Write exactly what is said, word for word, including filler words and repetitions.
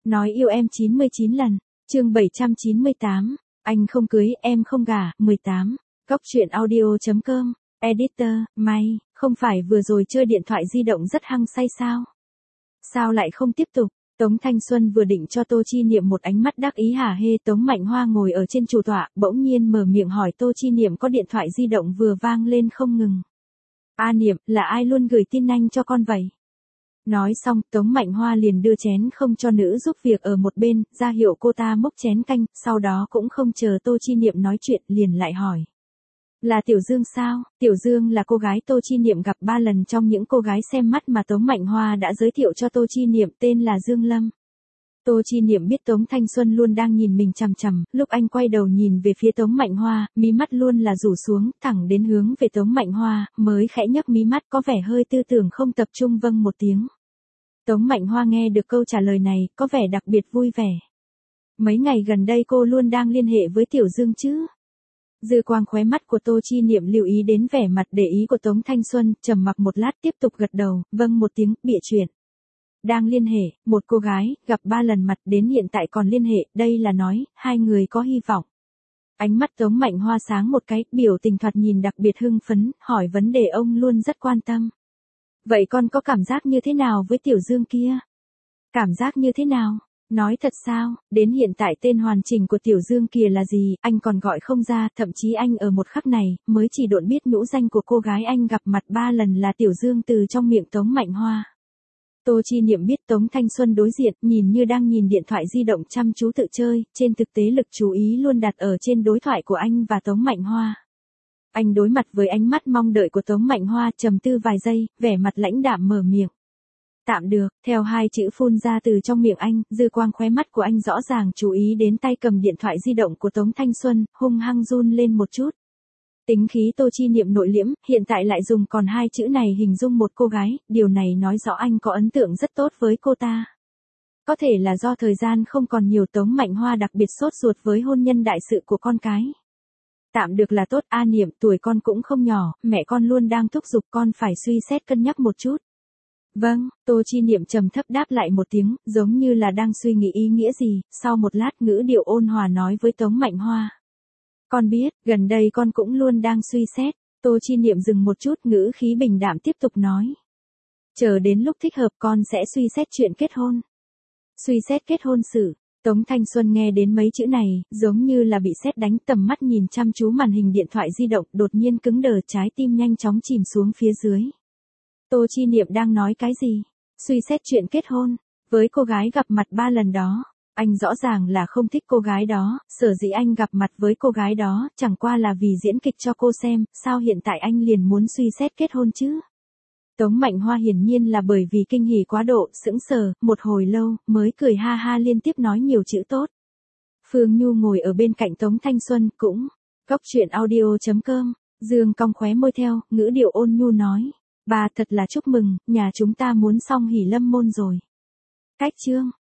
Nói yêu em chín mươi chín lần. Chương bảy trăm chín mươi tám. Anh không cưới, em không gả. mười tám. Góc truyện audio chấm com. Editor, May, không phải vừa rồi chơi điện thoại di động rất hăng say sao? Sao lại không tiếp tục? Tống Thanh Xuân vừa định cho Tô Chi Niệm một ánh mắt đắc ý hả hê. Tống Mạnh Hoa ngồi ở trên chủ tọa, bỗng nhiên mở miệng hỏi Tô Chi Niệm có điện thoại di động vừa vang lên không ngừng. A Niệm, là ai luôn gửi tin nhanh cho con vậy? Nói xong, Tống Mạnh Hoa liền đưa chén không cho nữ giúp việc ở một bên, ra hiệu cô ta múc chén canh, sau đó cũng không chờ Tô Chi Niệm nói chuyện, liền lại hỏi. Là Tiểu Dương sao? Tiểu Dương là cô gái Tô Chi Niệm gặp ba lần trong những cô gái xem mắt mà Tống Mạnh Hoa đã giới thiệu cho Tô Chi Niệm, tên là Dương Lâm. Tô Chi Niệm biết Tống Thanh Xuân luôn đang nhìn mình chằm chằm, lúc anh quay đầu nhìn về phía Tống Mạnh Hoa, mí mắt luôn là rủ xuống, thẳng đến hướng về Tống Mạnh Hoa, mới khẽ nhấc mí mắt có vẻ hơi tư tưởng không tập trung vâng một tiếng. Tống Mạnh Hoa nghe được câu trả lời này, có vẻ đặc biệt vui vẻ. Mấy ngày gần đây cô luôn đang liên hệ với Tiểu Dương chứ? Dư quang khóe mắt của Tô Chi Niệm lưu ý đến vẻ mặt để ý của Tống Thanh Xuân, trầm mặc một lát tiếp tục gật đầu, vâng một tiếng, bịa chuyện. Đang liên hệ, một cô gái, gặp ba lần mặt đến hiện tại còn liên hệ, đây là nói, hai người có hy vọng. Ánh mắt Tống Mạnh Hoa sáng một cái, biểu tình thoạt nhìn đặc biệt hưng phấn, hỏi vấn đề ông luôn rất quan tâm. Vậy con có cảm giác như thế nào với Tiểu Dương kia? Cảm giác như thế nào? Nói thật sao, đến hiện tại tên hoàn chỉnh của Tiểu Dương kia là gì, anh còn gọi không ra, thậm chí anh ở một khắc này, mới chỉ độn biết nhũ danh của cô gái anh gặp mặt ba lần là Tiểu Dương từ trong miệng Tống Mạnh Hoa. Tô Chi Niệm biết Tống Thanh Xuân đối diện, nhìn như đang nhìn điện thoại di động chăm chú tự chơi, trên thực tế lực chú ý luôn đặt ở trên đối thoại của anh và Tống Mạnh Hoa. Anh đối mặt với ánh mắt mong đợi của Tống Mạnh Hoa, trầm tư vài giây, vẻ mặt lãnh đạm mở miệng. Tạm được, theo hai chữ phun ra từ trong miệng anh, dư quang khóe mắt của anh rõ ràng chú ý đến tay cầm điện thoại di động của Tống Thanh Xuân, hung hăng run lên một chút. Tính khí Tô Chi Niệm nội liễm, hiện tại lại dùng còn hai chữ này hình dung một cô gái, điều này nói rõ anh có ấn tượng rất tốt với cô ta. Có thể là do thời gian không còn nhiều, Tống Mạnh Hoa đặc biệt sốt ruột với hôn nhân đại sự của con cái. Tạm được là tốt, A Niệm, tuổi con cũng không nhỏ, mẹ con luôn đang thúc giục con phải suy xét cân nhắc một chút. Vâng, Tô Chi Niệm trầm thấp đáp lại một tiếng, giống như là đang suy nghĩ ý nghĩa gì, sau một lát ngữ điệu ôn hòa nói với Tống Mạnh Hoa. Con biết, gần đây con cũng luôn đang suy xét. Tô Chi Niệm dừng một chút, ngữ khí bình đạm tiếp tục nói. Chờ đến lúc thích hợp con sẽ suy xét chuyện kết hôn. Suy xét kết hôn sự. Tống Thanh Xuân nghe đến mấy chữ này, giống như là bị sét đánh, tầm mắt nhìn chăm chú màn hình điện thoại di động, đột nhiên cứng đờ, trái tim nhanh chóng chìm xuống phía dưới. Tô Chi Niệm đang nói cái gì? Suy xét chuyện kết hôn, với cô gái gặp mặt ba lần đó. Anh rõ ràng là không thích cô gái đó, sở dĩ anh gặp mặt với cô gái đó, chẳng qua là vì diễn kịch cho cô xem, sao hiện tại anh liền muốn suy xét kết hôn chứ? Tống Mạnh Hoa hiển nhiên là bởi vì kinh hỉ quá độ, sững sờ, một hồi lâu, mới cười ha ha liên tiếp nói nhiều chữ tốt. Phương Nhu ngồi ở bên cạnh Tống Thanh Xuân, cũng, góc truyện audio chấm com, Dương cong khóe môi theo, ngữ điệu ôn nhu nói. Bà thật là chúc mừng, nhà chúng ta muốn xong hỉ lâm môn rồi. Cách chương.